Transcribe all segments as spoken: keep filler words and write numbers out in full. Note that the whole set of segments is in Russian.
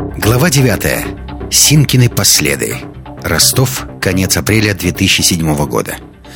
Глава девятая. Синкины последы. Ростов, конец апреля две тысячи седьмого года.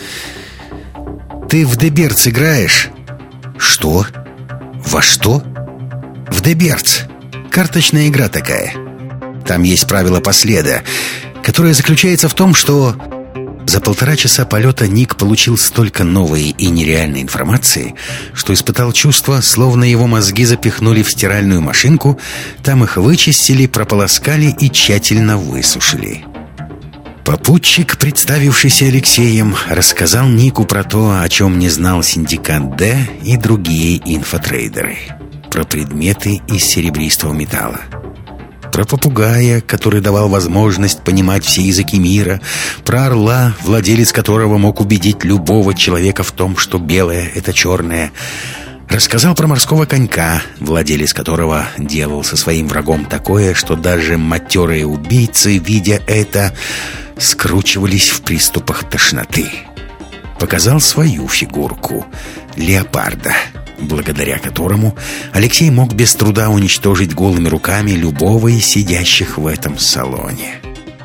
«Ты в Деберц играешь?» «Что? Во что?» «В Деберц. Карточная игра такая. Там есть правило последа, которое заключается в том, что...» За полтора часа полета Ник получил столько новой и нереальной информации, что испытал чувство, словно его мозги запихнули в стиральную машинку, там их вычистили, прополоскали и тщательно высушили. Попутчик, представившийся Алексеем, рассказал Нику про то, о чем не знал Синдикат Д и другие инфотрейдеры. Про предметы из серебристого металла. Про попугая, который давал возможность понимать все языки мира. Про орла, владелец которого мог убедить любого человека в том, что белое — это черное. Рассказал про морского конька, владелец которого делал со своим врагом такое, что даже матерые убийцы, видя это, скручивались в приступах тошноты. Показал свою фигурку — леопарда, благодаря которому Алексей мог без труда уничтожить голыми руками любого из сидящих в этом салоне.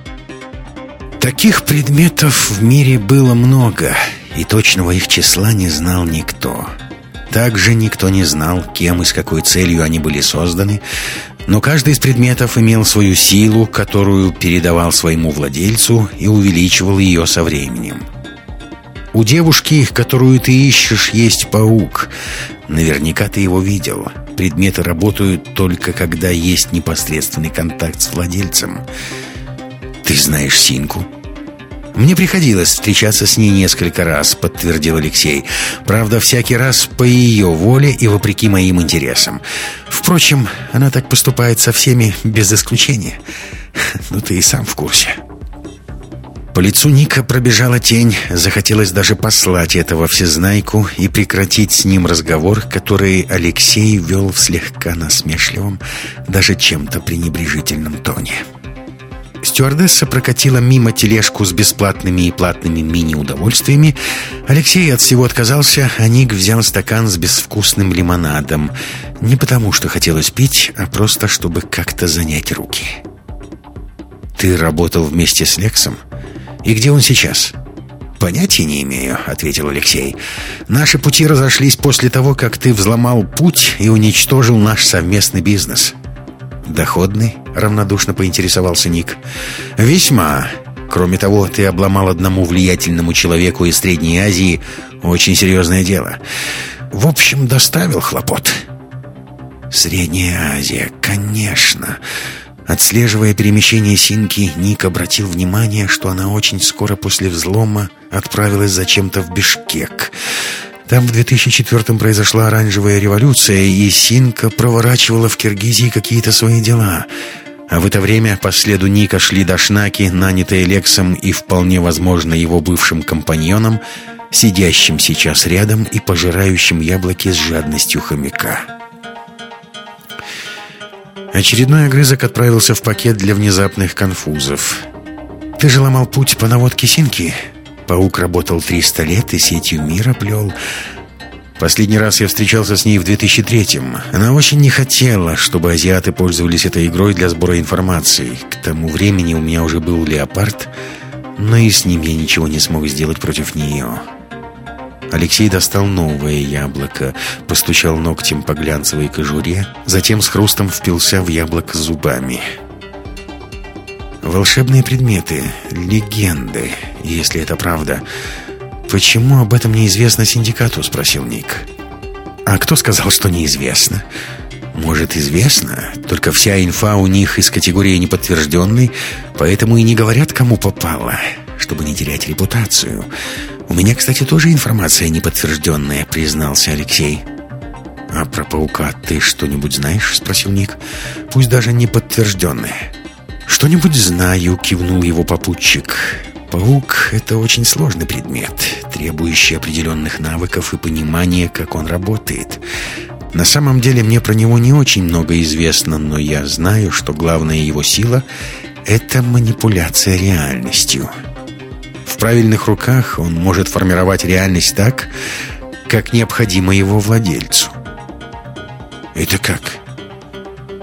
Таких предметов в мире было много, и точного их числа не знал никто. Также никто не знал, кем и с какой целью они были созданы, но каждый из предметов имел свою силу, которую передавал своему владельцу и увеличивал ее со временем. У девушки, которую ты ищешь, есть паук. Наверняка ты его видел. Предметы работают только когда есть непосредственный контакт с владельцем. Ты знаешь Синку? Мне приходилось встречаться с ней несколько раз, подтвердил Алексей. Правда, всякий раз по ее воле и вопреки моим интересам. Впрочем, она так поступает со всеми без исключения. Ну, ты и сам в курсе. По лицу Ника пробежала тень. Захотелось даже послать этого всезнайку и прекратить с ним разговор, который Алексей вел в слегка насмешливом, даже чем-то пренебрежительном тоне. Стюардесса прокатила мимо тележку с бесплатными и платными мини-удовольствиями. Алексей от всего отказался, а Ник взял стакан с безвкусным лимонадом. Не потому, что хотелось пить, а просто, чтобы как-то занять руки. «Ты работал вместе с Лексом? И где он сейчас?» «Понятия не имею», — ответил Алексей. «Наши пути разошлись после того, как ты взломал путь и уничтожил наш совместный бизнес». «Доходный?» — равнодушно поинтересовался Ник. «Весьма. Кроме того, ты обломал одному влиятельному человеку из Средней Азии очень серьезное дело. В общем, доставил хлопот». «Средняя Азия, конечно». Отслеживая перемещение Синки, Ник обратил внимание, что она очень скоро после взлома отправилась зачем-то в Бишкек. Там в две тысячи четвёртом произошла оранжевая революция, и Синка проворачивала в Киргизии какие-то свои дела. А в это время по следу Ника шли дашнаки, нанятые Лексом и, вполне возможно, его бывшим компаньоном, сидящим сейчас рядом и пожирающим яблоки с жадностью хомяка. Очередной огрызок отправился в пакет для внезапных конфузов. «Ты же ломал путь по наводке Синки? Паук работал триста лет и сетью мира плел. Последний раз я встречался с ней в две тысячи третьем. Она очень не хотела, чтобы азиаты пользовались этой игрой для сбора информации. К тому времени у меня уже был леопард, но и с ним я ничего не смог сделать против нее». Алексей достал новое яблоко, постучал ногтем по глянцевой кожуре, затем с хрустом впился в яблоко зубами. «Волшебные предметы, легенды, если это правда. Почему об этом неизвестно синдикату?» — спросил Ник. «А кто сказал, что неизвестно?» «Может, известно, только вся инфа у них из категории неподтвержденной, поэтому и не говорят, кому попало, чтобы не терять репутацию. У меня, кстати, тоже информация неподтвержденная», — признался Алексей. «А про паука ты что-нибудь знаешь?» — спросил Ник. «Пусть даже не подтвержденное». «Что-нибудь знаю», — кивнул его попутчик. «Паук — это очень сложный предмет, требующий определенных навыков и понимания, как он работает. На самом деле мне про него не очень много известно, но я знаю, что главная его сила — это манипуляция реальностью. В правильных руках он может формировать реальность так, как необходимо его владельцу». «Это как?»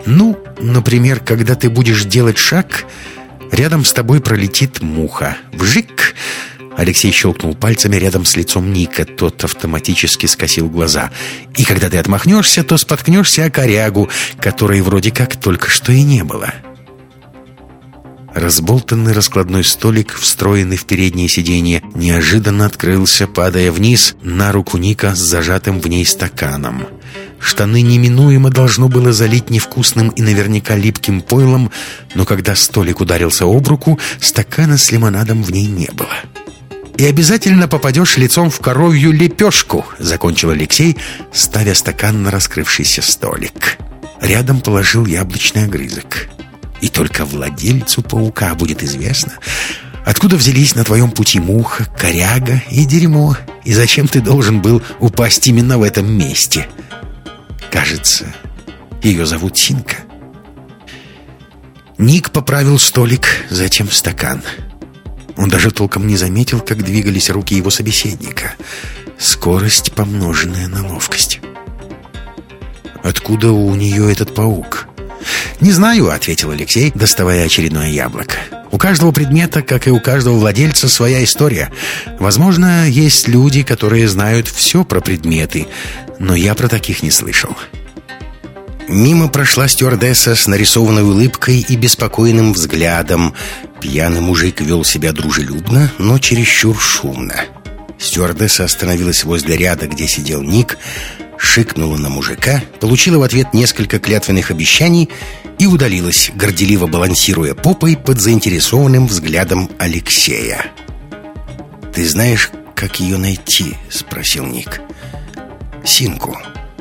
Ну, например, когда ты будешь делать шаг, рядом с тобой пролетит муха. Вжик! Алексей щелкнул пальцами рядом с лицом Ника. Тот автоматически скосил глаза. И когда ты отмахнешься, то споткнешься о корягу, которой вроде как только что и не было. Разболтанный раскладной столик, встроенный в переднее сиденье, неожиданно открылся, падая вниз на руку Ника с зажатым в ней стаканом. Штаны неминуемо должно было залить невкусным и наверняка липким пойлом, но когда столик ударился об руку, стакана с лимонадом в ней не было. «И обязательно попадешь лицом в коровью лепешку», — закончил Алексей, ставя стакан на раскрывшийся столик. Рядом положил яблочный огрызок. «И только владельцу паука будет известно, откуда взялись на твоем пути муха, коряга и дерьмо, и зачем ты должен был упасть именно в этом месте. Кажется, ее зовут Синка». Ник поправил столик, затем стакан. Он даже толком не заметил, как двигались руки его собеседника. Скорость, помноженная на ловкость. «Откуда у нее этот паук?» «Не знаю», — ответил Алексей, доставая очередное яблоко. «У каждого предмета, как и у каждого владельца, своя история. Возможно, есть люди, которые знают все про предметы, но я про таких не слышал». Мимо прошла стюардесса с нарисованной улыбкой и беспокойным взглядом. Пьяный мужик вел себя дружелюбно, но чересчур шумно. Стюардесса остановилась возле ряда, где сидел Ник, шикнула на мужика, получила в ответ несколько клятвенных обещаний и удалилась, горделиво балансируя попой под заинтересованным взглядом Алексея. «Ты знаешь, как ее найти?» — спросил Ник. «Синку».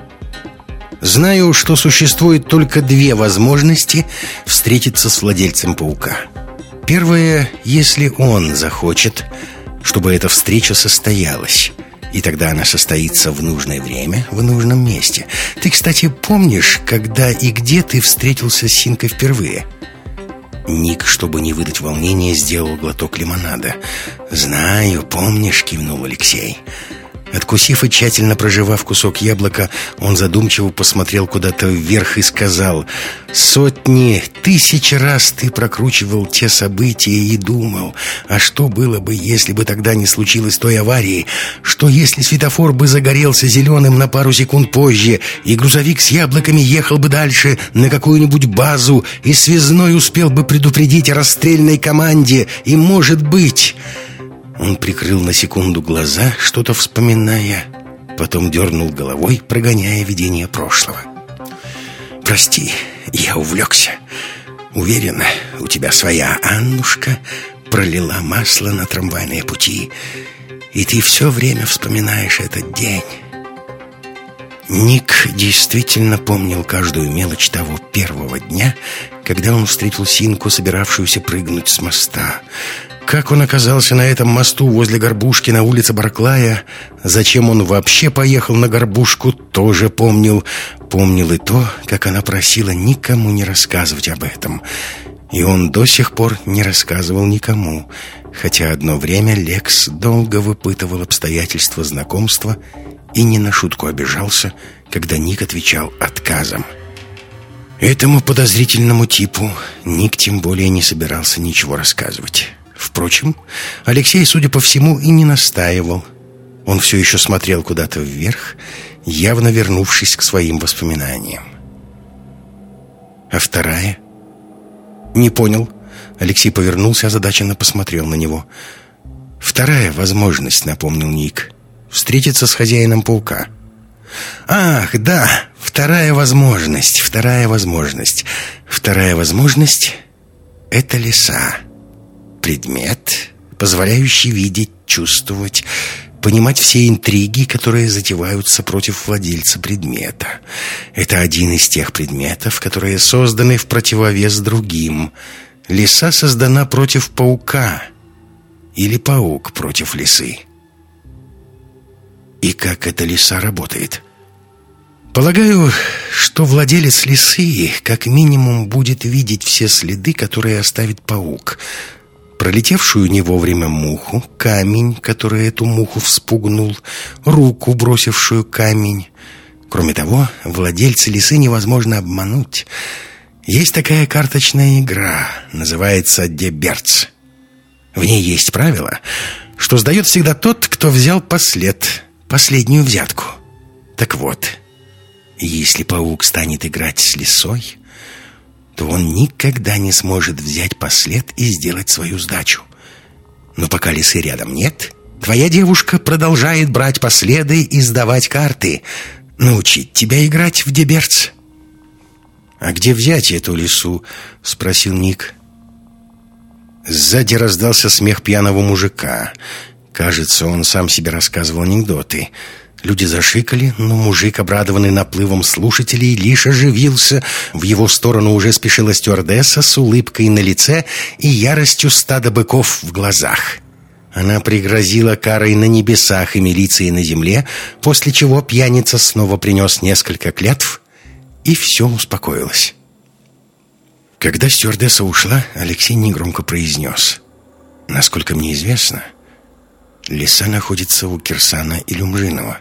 «Знаю, что существует только две возможности встретиться с владельцем паука. Первая, если он захочет, чтобы эта встреча состоялась. И тогда она состоится в нужное время, в нужном месте. Ты, кстати, помнишь, когда и где ты встретился с Синкой впервые?» Ник, чтобы не выдать волнения, сделал глоток лимонада. «Знаю, помнишь», — кивнул Алексей. Откусив и тщательно прожевав кусок яблока, он задумчиво посмотрел куда-то вверх и сказал: «Сотни, тысячи раз ты прокручивал те события и думал, а что было бы, если бы тогда не случилось той аварии? Что если светофор бы загорелся зеленым на пару секунд позже, и грузовик с яблоками ехал бы дальше на какую-нибудь базу, и связной успел бы предупредить о расстрельной команде, и, может быть...» Он прикрыл на секунду глаза, что-то вспоминая, потом дернул головой, прогоняя видение прошлого. «Прости, я увлекся. Уверена, у тебя своя Аннушка пролила масло на трамвайные пути, и ты все время вспоминаешь этот день». Ник действительно помнил каждую мелочь того первого дня, когда он встретил Синку, собиравшуюся прыгнуть с моста. Как он оказался на этом мосту возле горбушки на улице Барклая, зачем он вообще поехал на горбушку, тоже помнил. Помнил и то, как она просила никому не рассказывать об этом. И он до сих пор не рассказывал никому, хотя одно время Лекс долго выпытывал обстоятельства знакомства и не на шутку обижался, когда Ник отвечал отказом. Этому подозрительному типу Ник тем более не собирался ничего рассказывать. Впрочем, Алексей, судя по всему, и не настаивал. Он все еще смотрел куда-то вверх, явно вернувшись к своим воспоминаниям. «А вторая?» «Не понял». Алексей повернулся, озадаченно посмотрел на него. «Вторая возможность», — напомнил Ник. «Встретиться с хозяином паука». «Ах, да, вторая возможность, вторая возможность. Вторая возможность — это лиса. Предмет, позволяющий видеть, чувствовать, понимать все интриги, которые затеваются против владельца предмета. Это один из тех предметов, которые созданы в противовес другим. Лиса создана против паука, или паук против лисы». «И как эта лиса работает?» «Полагаю, что владелец лисы как минимум будет видеть все следы, которые оставит паук. Пролетевшую не вовремя муху, камень, который эту муху вспугнул, руку, бросившую камень. Кроме того, владельца лисы невозможно обмануть. Есть такая карточная игра, называется «Деберц». В ней есть правило, что сдает всегда тот, кто взял послед, последнюю взятку. Так вот, если паук станет играть с лисой, то он никогда не сможет взять послед и сделать свою сдачу. Но пока лисы рядом нет, твоя девушка продолжает брать последы и сдавать карты. Научить тебя играть в деберц. «А где взять эту лису?» — спросил Ник. Сзади раздался смех пьяного мужика. Кажется, он сам себе рассказывал анекдоты. Люди зашикали, но мужик, обрадованный наплывом слушателей, лишь оживился. В его сторону уже спешила стюардесса с улыбкой на лице и яростью стада быков в глазах. Она пригрозила карой на небесах и милицией на земле, после чего пьяница снова принес несколько клятв, и все успокоилось. Когда стюардесса ушла, Алексей негромко произнес: «Насколько мне известно, лиса находится у Кирсана Илюмжинова».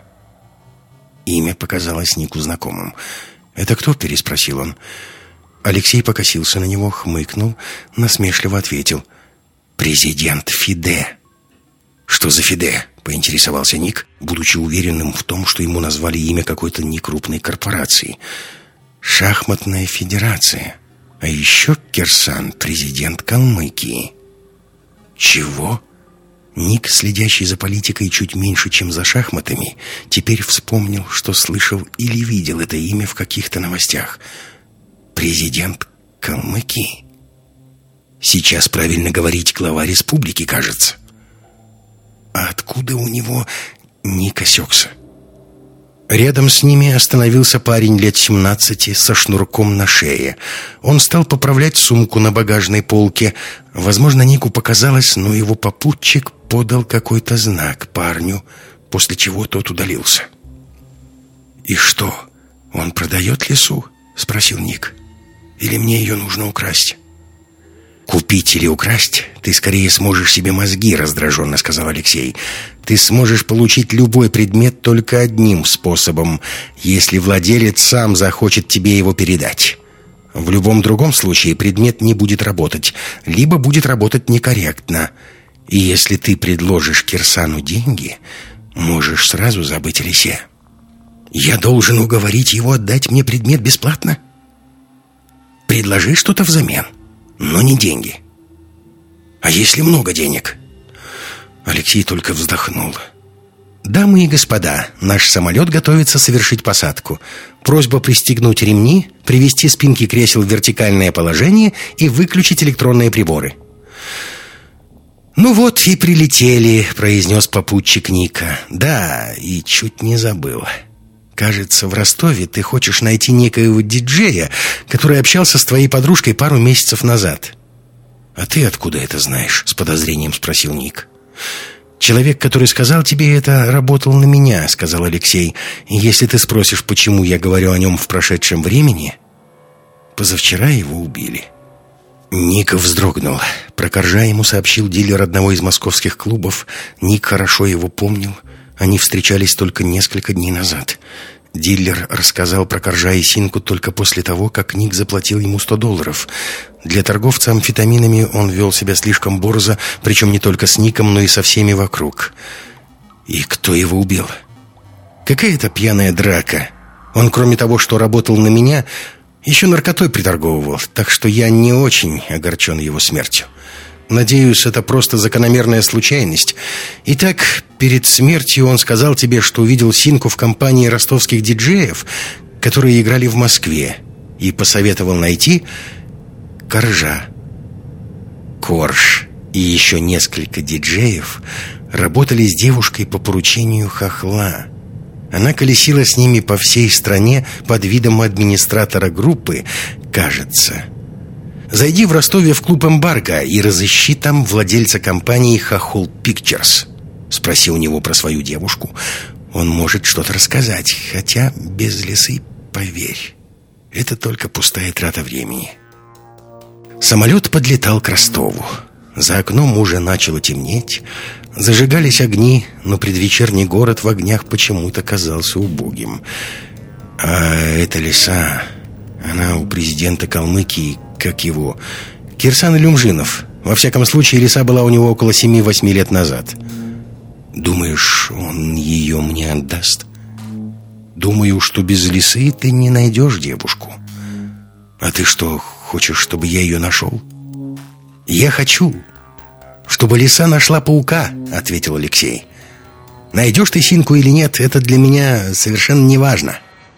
Имя показалось Нику знакомым. «Это кто?» — переспросил он. Алексей покосился на него, хмыкнул, насмешливо ответил: «Президент ФИДЕ». «Что за ФИДЕ?» — поинтересовался Ник, будучи уверенным в том, что ему назвали имя какой-то некрупной корпорации. «Шахматная федерация. А еще Кирсан — президент Калмыкии». «Чего?» Ник, следящий за политикой чуть меньше, чем за шахматами, теперь вспомнил, что слышал или видел это имя в каких-то новостях. «Президент Калмыкии?» Сейчас правильно говорить глава республики, кажется. А откуда у него... Ник осекся. Рядом с ними остановился парень лет семнадцати со шнурком на шее. Он стал поправлять сумку на багажной полке. Возможно, Нику показалось, но его попутчик подал какой-то знак парню, после чего тот удалился. «И что, он продает лису?» — спросил Ник. «Или мне ее нужно украсть?» «Купить или украсть ты скорее сможешь себе мозги», — раздраженно сказал Алексей. «Ты сможешь получить любой предмет только одним способом, если владелец сам захочет тебе его передать. В любом другом случае предмет не будет работать, либо будет работать некорректно. И если ты предложишь Кирсану деньги, можешь сразу забыть о лисе». «Я должен уговорить его отдать мне предмет бесплатно?» «Предложи что-то взамен, но не деньги». «А если много денег?» Алексей только вздохнул. «Дамы и господа, наш самолет готовится совершить посадку. Просьба пристегнуть ремни, привести спинки кресел в вертикальное положение и выключить электронные приборы». «Ну вот и прилетели», — произнес попутчик Ника. «Да, и чуть не забыл. Кажется, в Ростове ты хочешь найти некоего диджея, который общался с твоей подружкой пару месяцев назад». «А ты откуда это знаешь?» — с подозрением спросил Ник. «Человек, который сказал тебе это, работал на меня», — сказал Алексей. «И если ты спросишь, почему я говорю о нем в прошедшем времени, позавчера его убили». Ник вздрогнул. Про Коржа ему сообщил дилер одного из московских клубов. Ник хорошо его помнил. Они встречались только несколько дней назад. Дилер рассказал про Коржа и Синку только после того, как Ник заплатил ему сто долларов. Для торговца амфетаминами он вел себя слишком борзо, причем не только с Ником, но и со всеми вокруг. И кто его убил? Какая-то пьяная драка. Он, кроме того, что работал на меня, еще наркотой приторговывал, так что я не очень огорчен его смертью. Надеюсь, это просто закономерная случайность. Итак, перед смертью он сказал тебе, что увидел Синку в компании ростовских диджеев, которые играли в Москве, и посоветовал найти Коржа. Корж и еще несколько диджеев работали с девушкой по поручению хохла. Она колесила с ними по всей стране под видом администратора группы, кажется. Зайди в Ростове в клуб «Эмбарго» и разыщи там владельца компании «Хохол Пикчерс». Спроси у него про свою девушку. Он может что-то рассказать, хотя без лисы, поверь, это только пустая трата времени. Самолет подлетал к Ростову. За окном уже начало темнеть. Зажигались огни, но предвечерний город в огнях почему-то казался убогим. А эта лиса... Она у президента Калмыкии, как его, Кирсан Илюмжинов. Во всяком случае, Лиса была у него около семи-восьми лет назад. Думаешь, он ее мне отдаст? Думаю, что без Лисы ты не найдешь девушку. А ты что, хочешь, чтобы я ее нашел? Я хочу, чтобы Лиса нашла паука, ответил Алексей. Найдешь ты Синку или нет, это для меня совершенно не важно.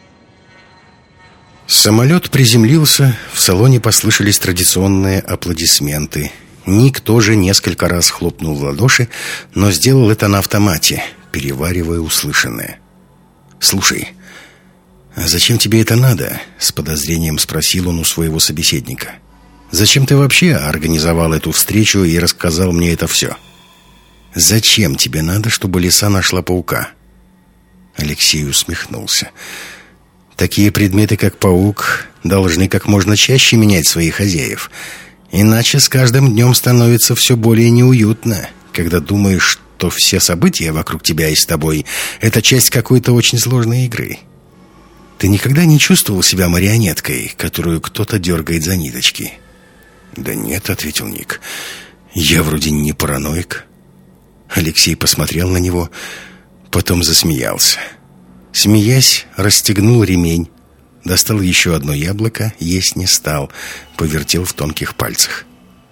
Самолет приземлился, в салоне послышались традиционные аплодисменты. Ник тоже несколько раз хлопнул в ладоши, но сделал это на автомате, переваривая услышанное. «Слушай, а зачем тебе это надо?» — с подозрением спросил он у своего собеседника. «Зачем ты вообще организовал эту встречу и рассказал мне это все? Зачем тебе надо, чтобы Лиса нашла паука?» Алексей усмехнулся. «Такие предметы, как паук, должны как можно чаще менять своих хозяев. Иначе с каждым днем становится все более неуютно, когда думаешь, что все события вокруг тебя и с тобой — это часть какой-то очень сложной игры. Ты никогда не чувствовал себя марионеткой, которую кто-то дергает за ниточки?» «Да нет», — ответил Ник. «Я вроде не параноик». Алексей посмотрел на него, потом засмеялся. Смеясь, расстегнул ремень, достал еще одно яблоко, есть не стал, повертел в тонких пальцах.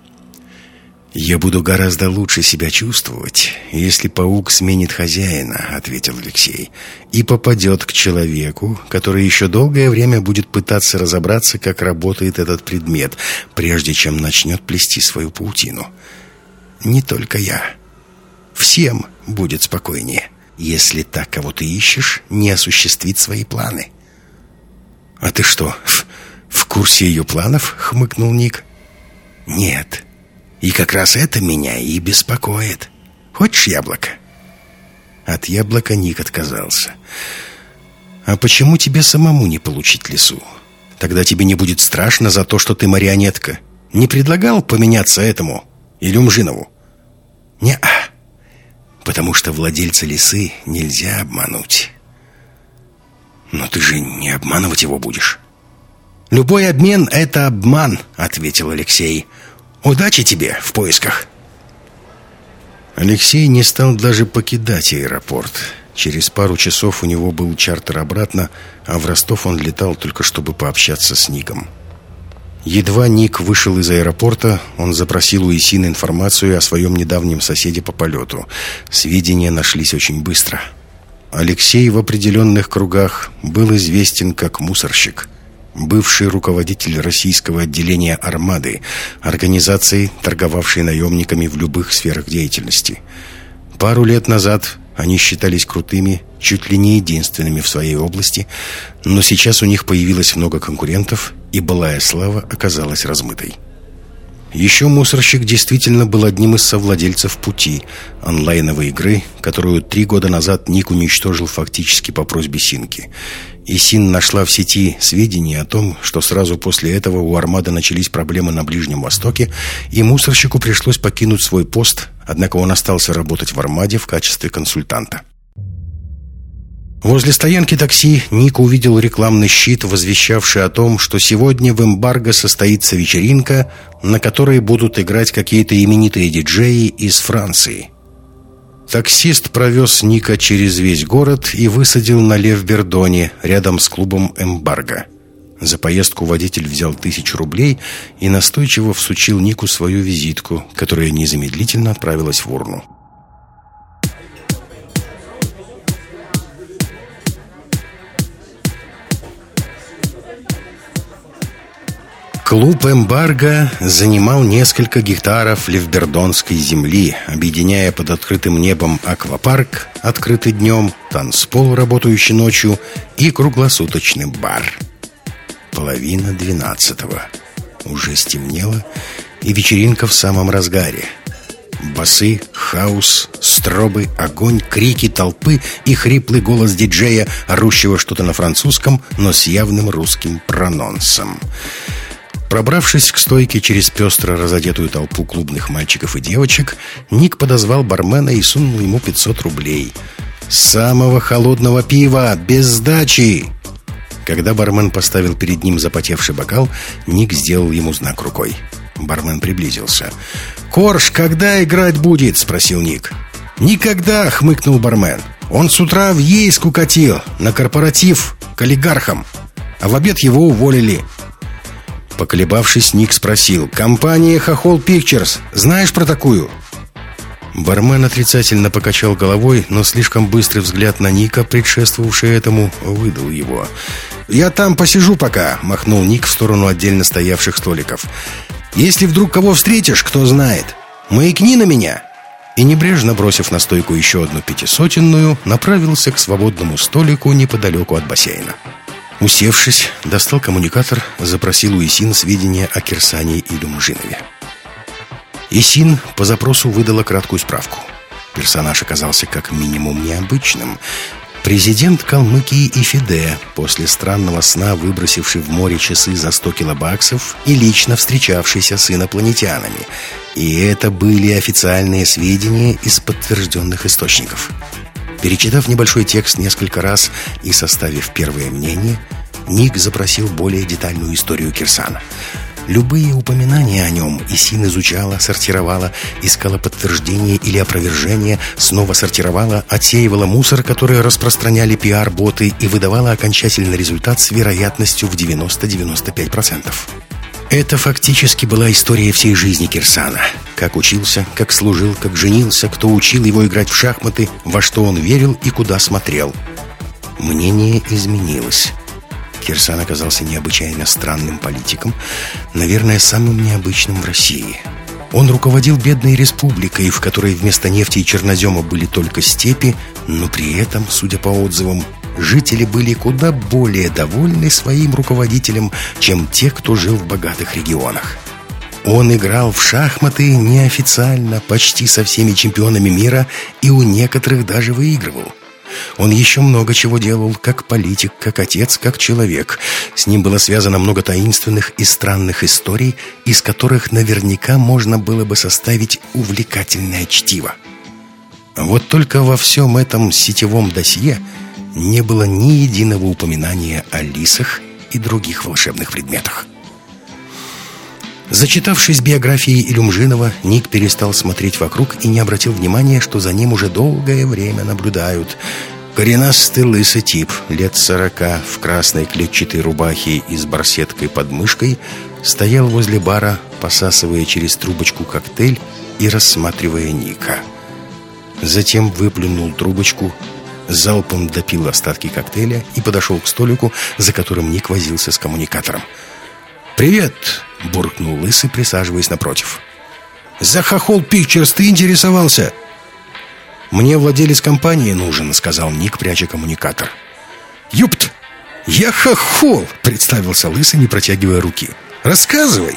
«Я буду гораздо лучше себя чувствовать, если паук сменит хозяина», — ответил Алексей, «и попадет к человеку, который еще долгое время будет пытаться разобраться, как работает этот предмет, прежде чем начнет плести свою паутину. Не только я. Всем будет спокойнее, если та, кого ты ищешь, не осуществит свои планы». «А ты что, в, в курсе ее планов?» — хмыкнул Ник. «Нет. И как раз это меня и беспокоит. Хочешь яблоко?» От яблока Ник отказался. «А почему тебе самому не получить Лису? Тогда тебе не будет страшно за то, что ты марионетка. Не предлагал поменяться этому Илюмжинову?» «Не-а. Потому что владельца Лисы нельзя обмануть». «Но ты же не обманывать его будешь». «Любой обмен — это обман», — ответил Алексей. «Удачи тебе в поисках». Алексей не стал даже покидать аэропорт. Через пару часов у него был чартер обратно, а в Ростов он летал только чтобы пообщаться с Ником. Едва Ник вышел из аэропорта, он запросил у Исины информацию о своем недавнем соседе по полету. Сведения нашлись очень быстро. Алексей в определенных кругах был известен как мусорщик, бывший руководитель российского отделения «Армады», организации, торговавшей наемниками в любых сферах деятельности. Пару лет назад они считались крутыми, чуть ли не единственными в своей области, но сейчас у них появилось много конкурентов, и былая слава оказалась размытой. Еще мусорщик действительно был одним из совладельцев «Пути», онлайновой игры, которую три года назад Ник уничтожил фактически по просьбе Синки. И Син нашла в сети сведения о том, что сразу после этого у «Армады» начались проблемы на Ближнем Востоке, и мусорщику пришлось покинуть свой пост, однако он остался работать в «Армаде» в качестве консультанта. Возле стоянки такси Ник увидел рекламный щит, возвещавший о том, что сегодня в «Эмбарго» состоится вечеринка, на которой будут играть какие-то именитые диджеи из Франции. Таксист провез Ника через весь город и высадил на Лев-Бердоне, рядом с клубом «Эмбарго». За поездку водитель взял тысячу рублей и настойчиво всучил Нику свою визитку, которая незамедлительно отправилась в урну. Клуб «Эмбарго» занимал несколько гектаров левбердонской земли, объединяя под открытым небом аквапарк, открытый днем, танцпол, работающий ночью, и круглосуточный бар. Половина двенадцатого. Уже стемнело, и вечеринка в самом разгаре. Басы, хаос, стробы, огонь, крики толпы и хриплый голос диджея, орущего что-то на французском, но с явным русским прононсом. Пробравшись к стойке через пестро разодетую толпу клубных мальчиков и девочек, Ник подозвал бармена и сунул ему пятьсот рублей. «Самого холодного пива, без сдачи!» Когда бармен поставил перед ним запотевший бокал, Ник сделал ему знак рукой. Бармен приблизился. «Корж, когда играть будет?» — спросил Ник. «Никогда!» — хмыкнул бармен. «Он с утра в Ейск укатил, на корпоратив к олигархам, а в обед его уволили». Поколебавшись, Ник спросил: «Компания Хохол Пикчерс, знаешь про такую?» Бармен отрицательно покачал головой, но слишком быстрый взгляд на Ника, предшествовавший этому, выдал его. «Я там посижу пока», — махнул Ник в сторону отдельно стоявших столиков. «Если вдруг кого встретишь, кто знает, маякни на меня». И, небрежно бросив на стойку еще одну пятисотенную, направился к свободному столику неподалеку от бассейна. Усевшись, достал коммуникатор, запросил у Исин сведения о Кирсане и Люмжинове. Исин по запросу выдала краткую справку. Персонаж оказался как минимум необычным. Президент Калмыкии Ифиде, после странного сна выбросивший в море часы за сто килобаксов и лично встречавшийся с инопланетянами. И это были официальные сведения из подтвержденных источников. Перечитав небольшой текст несколько раз и составив первое мнение, Ник запросил более детальную историю Кирсана. Любые упоминания о нем Исин изучала, сортировала, искала подтверждение или опровержение, снова сортировала, отсеивала мусор, который распространяли пиар-боты, и выдавала окончательный результат с вероятностью в девяносто-девяносто пять процентов. Это фактически была история всей жизни Кирсана. Как учился, как служил, как женился, кто учил его играть в шахматы, во что он верил и куда смотрел. Мнение изменилось. Кирсан оказался необычайно странным политиком, наверное, самым необычным в России. Он руководил бедной республикой, в которой вместо нефти и чернозема были только степи, но при этом, судя по отзывам, жители были куда более довольны своим руководителем, чем те, кто жил в богатых регионах. Он играл в шахматы неофициально, почти со всеми чемпионами мира, и у некоторых даже выигрывал. Он еще много чего делал, как политик, как отец, как человек. С ним было связано много таинственных и странных историй, из которых наверняка можно было бы составить увлекательное чтиво. Вот только во всем этом сетевом досье не было ни единого упоминания о лисах и других волшебных предметах. Зачитавшись биографией Илюмжинова, Ник перестал смотреть вокруг и не обратил внимания, что за ним уже долгое время наблюдают. Коренастый лысый тип, лет сорока, в красной клетчатой рубахе и с барсеткой под мышкой, стоял возле бара, посасывая через трубочку коктейль и рассматривая Ника. Затем выплюнул трубочку, залпом допил остатки коктейля и подошел к столику, за которым Ник возился с коммуникатором. «Привет!» — буркнул лысый, присаживаясь напротив. «За Хохол Пикчерс ты интересовался?» «Мне владелец компании нужен», — сказал Ник, пряча коммуникатор. «Юпт! Я Хохол!» — представился лысый, не протягивая руки. «Рассказывай!»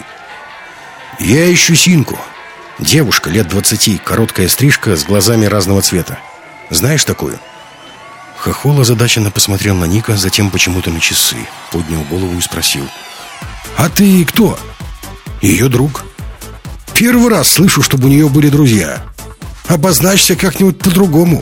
«Я ищу Синку. Девушка лет двадцати, короткая стрижка с глазами разного цвета. Знаешь такую?» Хохол озадаченно посмотрел на Ника, затем почему-то на часы, поднял голову и спросил: «А ты кто?» «Ее друг. Первый раз слышу, чтобы у нее были друзья. Обозначься как-нибудь по-другому».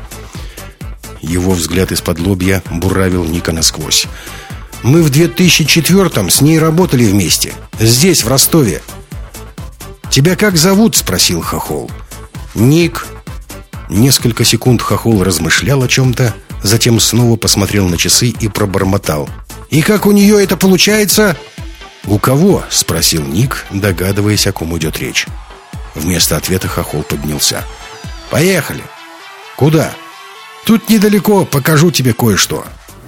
Его взгляд из-под лобья буравил Ника насквозь. «Мы в две тысячи четвёртом с ней работали вместе. Здесь, в Ростове». «Тебя как зовут?» — спросил Хохол. «Ник». Несколько секунд Хохол размышлял о чем-то, затем снова посмотрел на часы и пробормотал: «И как у нее это получается?» «У кого?» — спросил Ник, догадываясь, о ком идет речь. Вместо ответа Хохол поднялся. «Поехали!» «Куда?» «Тут недалеко, покажу тебе кое-что».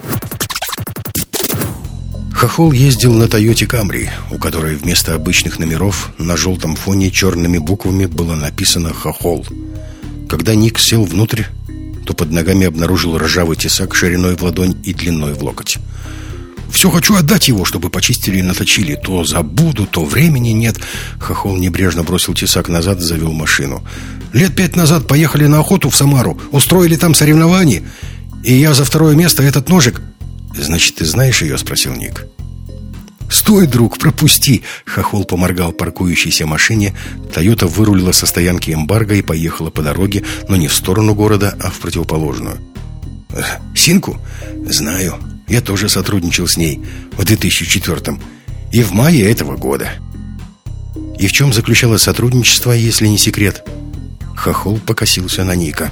Хохол ездил на Тойоте Камри, у которой вместо обычных номеров на желтом фоне черными буквами было написано «Хохол». Когда Ник сел внутрь, то под ногами обнаружил ржавый тесак шириной в ладонь и длиной в локоть. «Все хочу отдать его, чтобы почистили и наточили. То забуду, то времени нет». Хохол небрежно бросил тесак назад и завел машину. «Лет пять назад поехали на охоту в Самару. Устроили там соревнования. И я за второе место, этот ножик...» «Значит, ты знаешь ее?» — спросил Ник. «Стой, друг, пропусти!» Хохол поморгал паркующейся машине. Тойота вырулила со стоянки эмбарго и поехала по дороге, но не в сторону города, а в противоположную. «Синку? Знаю. Я тоже сотрудничал с ней в две тысячи четвёртом и в мае этого года. И в чем заключалось сотрудничество, если не секрет? Хохол покосился на Ника.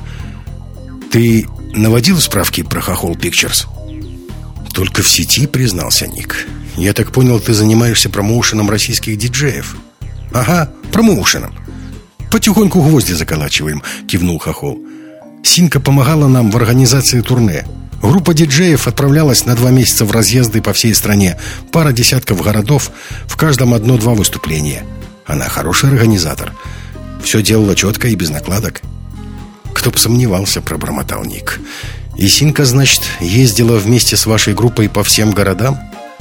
Ты наводил справки про Хохол Pictures? Только в сети, признался Ник. Я так понял, ты занимаешься промоушеном российских диджеев. Ага, промоушеном. Потихоньку гвозди заколачиваем, кивнул Хохол. Синка помогала нам в организации турне. Группа диджеев отправлялась на два месяца в разъезды по всей стране. Пара десятков городов, в каждом одно-два выступления. Она хороший организатор. Все делала четко и без накладок. Кто б сомневался, пробормотал Ник. И Синка, значит, ездила вместе с вашей группой по всем городам?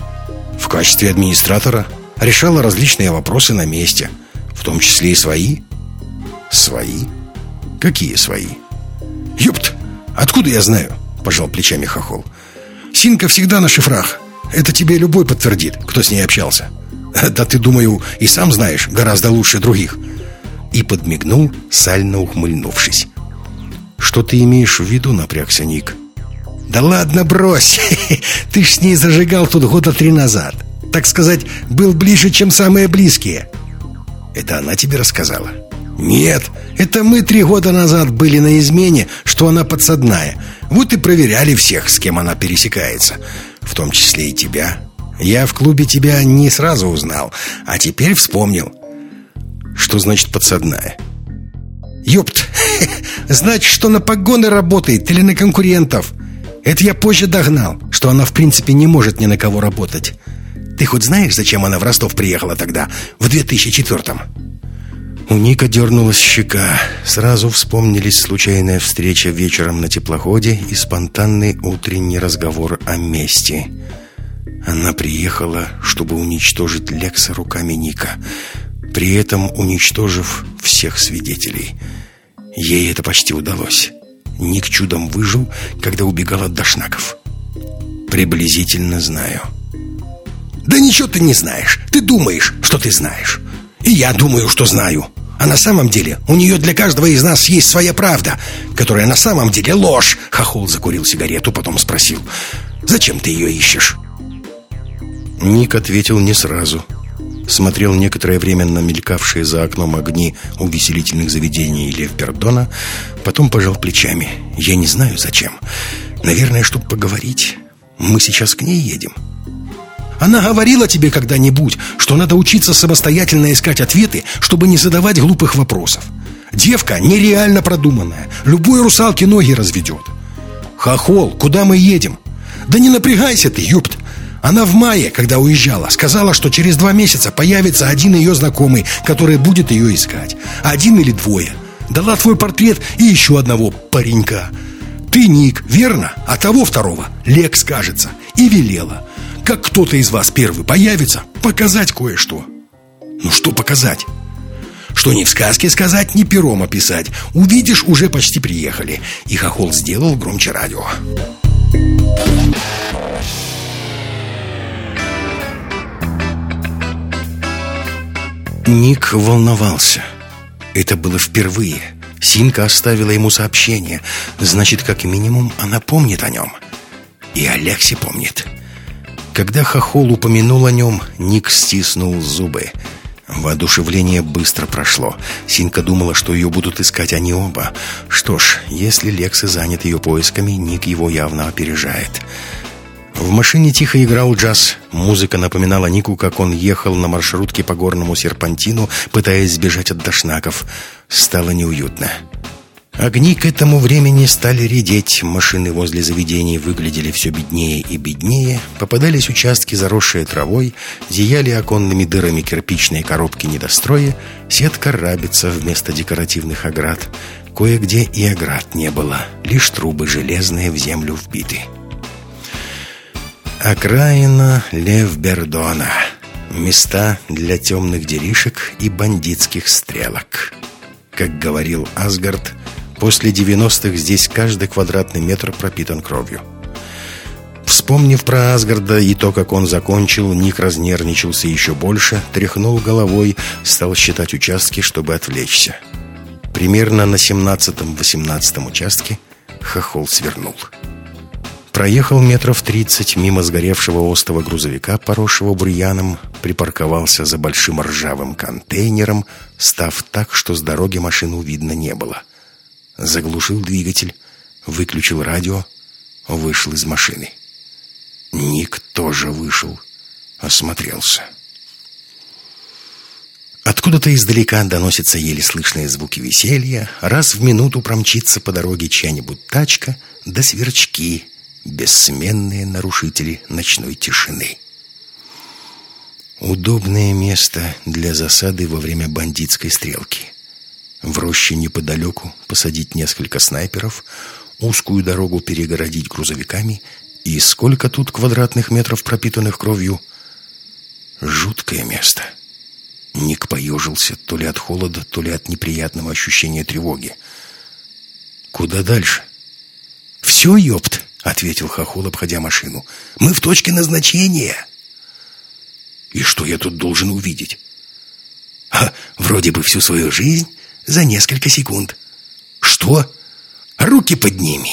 В качестве администратора. Решала различные вопросы на месте. В том числе и свои. Свои? Какие свои? Ёпт, откуда я знаю? Пожал плечами Хохол. Синка всегда на шифрах. Это тебе любой подтвердит, кто с ней общался. Да ты, думаю, и сам знаешь гораздо лучше других. И подмигнул, сально ухмыльнувшись. Что ты имеешь в виду, напрягся Ник? Да ладно, брось. Ты ж с ней зажигал тут года три назад. Так сказать, был ближе, чем самые близкие. Это она тебе рассказала? Нет, это мы три года назад были на измене, что она подсадная. Вот и проверяли всех, с кем она пересекается. В том числе и тебя. Я в клубе тебя не сразу узнал, а теперь вспомнил. Что значит подсадная? Ёпт, значит, что на погоны работает или на конкурентов. Это я позже догнал, что она в принципе не может ни на кого работать. Ты хоть знаешь, зачем она в Ростов приехала тогда, в две тысячи четвёртом? У Ника дернулась щека. Сразу вспомнились случайная встреча вечером на теплоходе и спонтанный утренний разговор о мести. Она приехала, чтобы уничтожить Лекса руками Ника, при этом уничтожив всех свидетелей. Ей это почти удалось. Ник чудом выжил, когда убегал от дошнаков. Приблизительно знаю. Да ничего ты не знаешь. Ты думаешь, что ты знаешь. И я думаю, что знаю. А на самом деле у нее для каждого из нас есть своя правда, которая на самом деле ложь. Хохол закурил сигарету, потом спросил: зачем ты ее ищешь? Ник ответил не сразу. Смотрел некоторое время на мелькавшие за окном огни увеселительных заведений Лев-Пердона, потом пожал плечами. Я не знаю зачем. Наверное, чтобы поговорить. Мы сейчас к ней едем. Она говорила тебе когда-нибудь, что надо учиться самостоятельно искать ответы, чтобы не задавать глупых вопросов? Девка нереально продуманная. Любой русалке ноги разведет. Хохол, куда мы едем? Да не напрягайся ты, ёпт. Она в мае, когда уезжала, сказала, что через два месяца появится один ее знакомый, который будет ее искать. Один или двое. Дала твой портрет и еще одного паренька. Ты Ник, верно? А того второго Лекс, кажется. И велела: как кто-то из вас первый появится, показать кое-что. Ну что показать? Что ни в сказке сказать, ни пером описать. Увидишь, уже почти приехали. И Хохол сделал громче радио. Ник волновался. Это было впервые. Синка оставила ему сообщение. Значит, как минимум, она помнит о нем. И Алекси помнит. Когда Хохол упомянул о нем, Ник стиснул зубы. Воодушевление быстро прошло. Синка думала, что ее будут искать они оба. Что ж, если Лекс и занят ее поисками, Ник его явно опережает. В машине тихо играл джаз. Музыка напоминала Нику, как он ехал на маршрутке по горному серпантину, пытаясь сбежать от дошнаков. Стало неуютно. Огни к этому времени стали редеть. Машины возле заведений выглядели все беднее и беднее. Попадались участки, заросшие травой. Зияли оконными дырами кирпичные коробки недостроя. Сетка рабица вместо декоративных оград. Кое-где и оград не было. Лишь трубы железные в землю вбиты. Окраина Лев-Пердона. Места для темных делишек и бандитских стрелок. Как говорил Асгард, после девяностых здесь каждый квадратный метр пропитан кровью. Вспомнив про Асгарда и то, как он закончил, Ник разнервничался еще больше, тряхнул головой, стал считать участки, чтобы отвлечься. Примерно на семнадцатом-восемнадцатом участке Хохол свернул. Проехал метров тридцать мимо сгоревшего остова грузовика, поросшего бурьяном, припарковался за большим ржавым контейнером, став так, что с дороги машину видно не было. Заглушил двигатель, выключил радио, вышел из машины. Ник тоже вышел, осмотрелся. Откуда-то издалека доносятся еле слышные звуки веселья, раз в минуту промчится по дороге чья-нибудь тачка, да сверчки, бессменные нарушители ночной тишины. Удобное место для засады во время бандитской стрелки. В роще неподалеку посадить несколько снайперов, узкую дорогу перегородить грузовиками, и сколько тут квадратных метров, пропитанных кровью. Жуткое место. Ник поежился то ли от холода, то ли от неприятного ощущения тревоги. Куда дальше? «Все, ёпт!» — ответил Хохол, обходя машину. «Мы в точке назначения!» «И что я тут должен увидеть?» «А, вроде бы всю свою жизнь за несколько секунд». «Что? Руки подними!»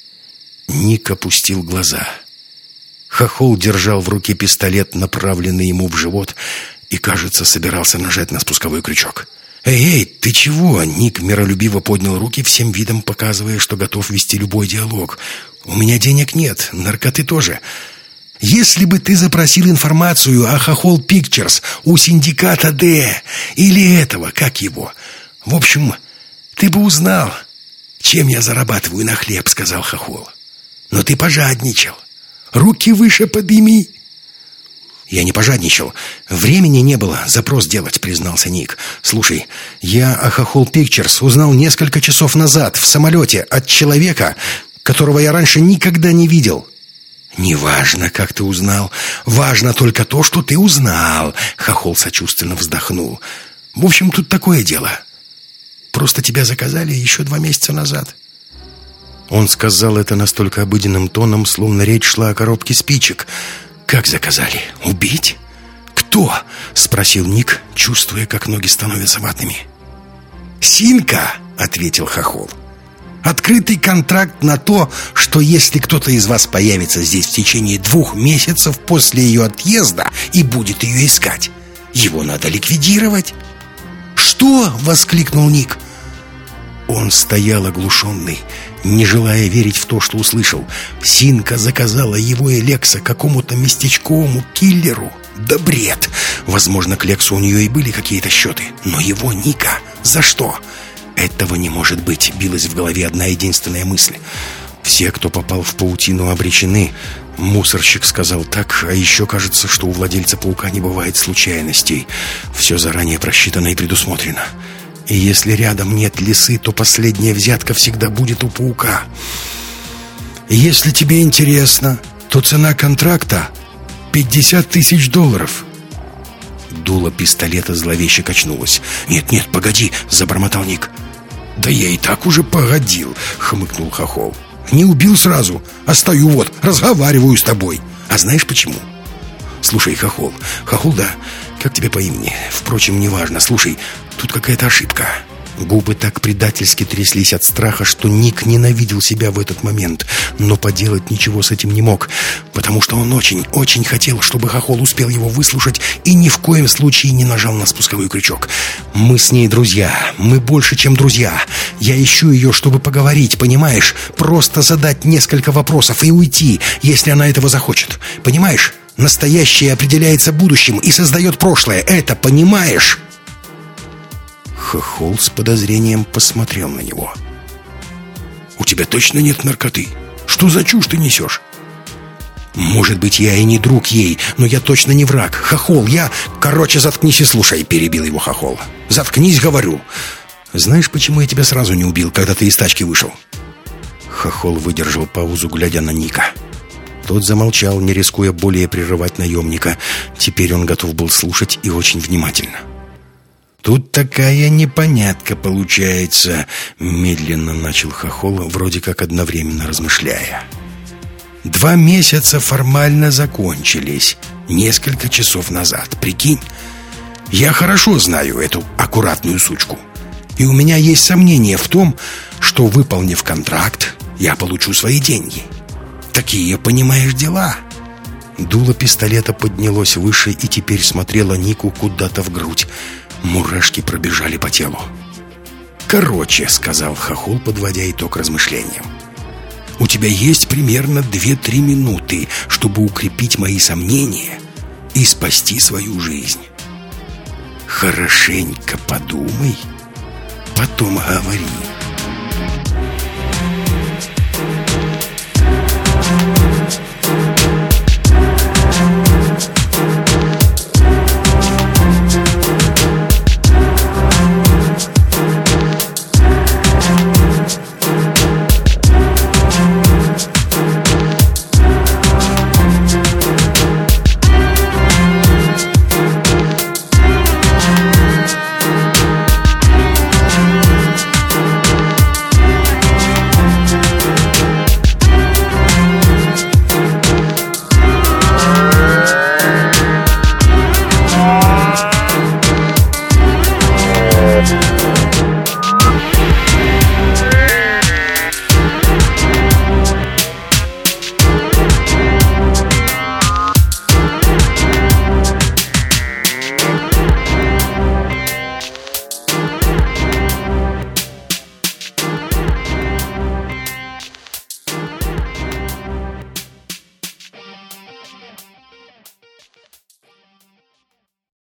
Ник опустил глаза. Хохол держал в руке пистолет, направленный ему в живот, и, кажется, собирался нажать на спусковой крючок. «Эй, эй, ты чего?» Ник миролюбиво поднял руки, всем видом показывая, что готов вести любой диалог. «У меня денег нет, наркоты тоже. Если бы ты запросил информацию о Хохол Пикчерс у синдиката Д или этого, как его, в общем, ты бы узнал, чем я зарабатываю на хлеб», — сказал Хохол. «Но ты пожадничал. Руки выше подыми». «Я не пожадничал. Времени не было запрос делать», — признался Ник. «Слушай, я о Хохол Пикчерс узнал несколько часов назад в самолете от человека, которого я раньше никогда не видел». «Неважно, как ты узнал. Важно только то, что ты узнал», — Хохол сочувственно вздохнул. «В общем, тут такое дело. Просто тебя заказали еще два месяца назад». Он сказал это настолько обыденным тоном, словно речь шла о коробке спичек. «Как заказали? Убить?» «Кто?» — спросил Ник, чувствуя, как ноги становятся ватными. «Синка», — ответил Хохол. «Открытый контракт на то, что если кто-то из вас появится здесь в течение двух месяцев после ее отъезда и будет ее искать, его надо ликвидировать». «Что?» — воскликнул Ник. Он стоял оглушенный, не желая верить в то, что услышал. Синка заказала его и Лекса какому-то местечковому киллеру. Да бред! Возможно, к Лексу у нее и были какие-то счеты. Но его, Ника, за что? Этого не может быть, билась в голове одна единственная мысль. Все, кто попал в паутину, обречены. Мусорщик сказал так, а еще кажется, что у владельца паука не бывает случайностей. Все заранее просчитано и предусмотрено. И если рядом нет лисы, то последняя взятка всегда будет у паука. Если тебе интересно, то цена контракта пятьдесят тысяч долларов. Дуло пистолета зловеще качнулось. «Нет-нет, погоди», — забормотал Ник. «Да я и так уже погодил», — хмыкнул Хохол. «Не убил сразу, а стою вот, разговариваю с тобой. А знаешь почему?» «Слушай, Хохол, Хохол, да, как тебе по имени? Впрочем, неважно. Слушай, тут какая-то ошибка». Губы так предательски тряслись от страха, что Ник ненавидел себя в этот момент, но поделать ничего с этим не мог, потому что он очень-очень хотел, чтобы Хохол успел его выслушать и ни в коем случае не нажал на спусковой крючок. «Мы с ней друзья, мы больше, чем друзья. Я ищу ее, чтобы поговорить, понимаешь? Просто задать несколько вопросов и уйти, если она этого захочет. Понимаешь? Настоящее определяется будущим и создает прошлое. Это понимаешь?» Хохол с подозрением посмотрел на него. «У тебя точно нет наркоты? Что за чушь ты несешь?» «Может быть, я и не друг ей, но я точно не враг. Хохол, я...» «Короче, заткнись и слушай», — перебил его Хохол. «Заткнись, говорю. Знаешь, почему я тебя сразу не убил, когда ты из тачки вышел?» Хохол выдержал паузу, глядя на Ника. Тот замолчал, не рискуя более прерывать наемника. Теперь он готов был слушать и очень внимательно. «Тут такая непонятка получается», — медленно начал Хохол, вроде как одновременно размышляя. «Два месяца формально закончились несколько часов назад, прикинь? Я хорошо знаю эту аккуратную сучку, и у меня есть сомнение в том, что, выполнив контракт, я получу свои деньги. такие, понимаешь, дела». Дуло пистолета поднялось выше и теперь смотрело Нику куда-то в грудь. Мурашки пробежали по телу. «Короче», — сказал Хохол, подводя итог размышлениям, «у тебя есть примерно две-три минуты, чтобы укрепить мои сомнения и спасти свою жизнь. Хорошенько подумай, потом говори».